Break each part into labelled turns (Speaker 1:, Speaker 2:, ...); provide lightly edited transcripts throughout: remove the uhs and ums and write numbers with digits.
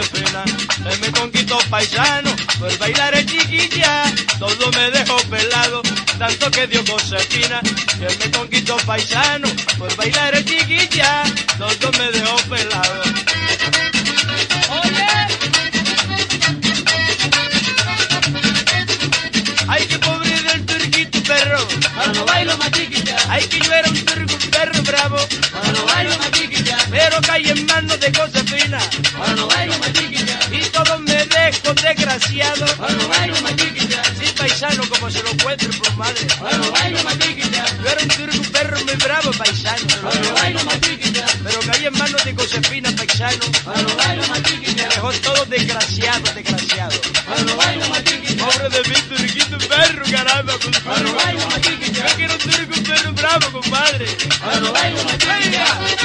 Speaker 1: Josefina. Él me conquistó paisano, por bailar el chiquilla, todo me dejó pelado, tanto que dio Josefina. Él me conquistó paisano, por bailar el chiquilla, todo me dejó pelado. Ay, qué pobre del turquito perro,
Speaker 2: Ahora no bailo más chiquilla,
Speaker 1: ay, que yo era un turco, un perro bravo,
Speaker 2: ahora no bailo más chiquilla,
Speaker 1: pero caí en manos de Josefina,
Speaker 2: ahora no bailo más chiquilla,
Speaker 1: y todo me dejo desgraciado,
Speaker 2: ahora no bailo más chiquilla,
Speaker 1: sin paisano como se lo encuentro por madre.
Speaker 2: ahora no bailo más chiquilla,
Speaker 1: Yo era un turco, un perro muy bravo, paisano,
Speaker 2: ahora no bailo más chiquilla,
Speaker 1: pero caí en manos de Josefina, paisano,
Speaker 2: ahora no bailo más chiquilla,
Speaker 1: dejó todo desgraciado, desgraciado.
Speaker 2: ahora no bailo más chiquilla,
Speaker 1: Pobre de mí, turquito, perro, caramba,
Speaker 2: ahora no bailo más chiquilla,
Speaker 1: yo quiero un turco, un perro bravo, compadre.
Speaker 2: ahora no bailo más chiquilla.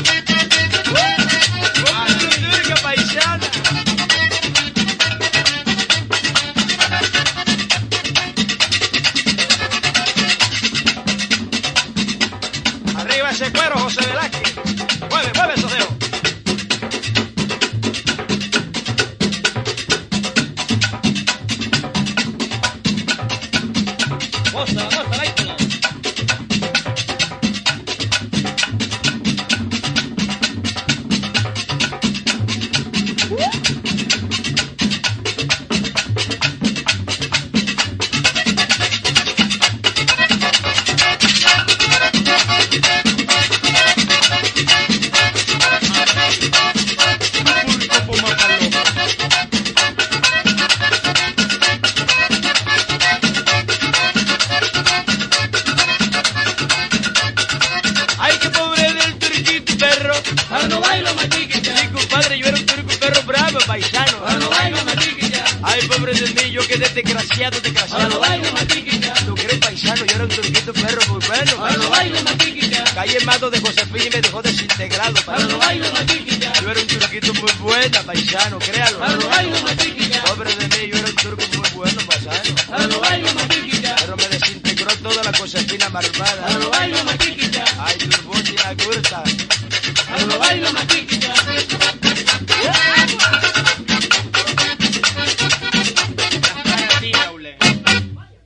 Speaker 1: Turca paisana. Arriba ese cuero, José Velázquez. Mueve, mueve esos dedos.
Speaker 2: Goza, goza, baítalo.
Speaker 1: Ay, qué pobre del turquito, perro.
Speaker 2: Ahora no bailo más chiquilla,
Speaker 1: Mi compadre, yo era un turco, un perro bravo, paisano.
Speaker 2: ahora no bailo más chiquilla,
Speaker 1: Ay, pobre de mí, yo quedé desgraciado,
Speaker 2: ahora no
Speaker 1: desgraciado.
Speaker 2: bailo más chiquilla,
Speaker 1: Tú que eres paisano, yo era un turquito, perro muy bueno,
Speaker 2: ahora no
Speaker 1: paisano.
Speaker 2: bailo más chiquilla,
Speaker 1: Caí en manos de Josefina y me dejó desintegrado,
Speaker 2: ahora no
Speaker 1: paisano.
Speaker 2: bailo más chiquilla,
Speaker 1: Yo era un turquito muy buena, paisano, créalo.
Speaker 2: ahora no bailo más chiquilla,
Speaker 1: Pobre de mí, yo era un turco muy bueno, paisano.
Speaker 2: ahora no bailo más chiquilla,
Speaker 1: Pero me desintegró toda la Josefina malvada.
Speaker 2: ahora no bailo más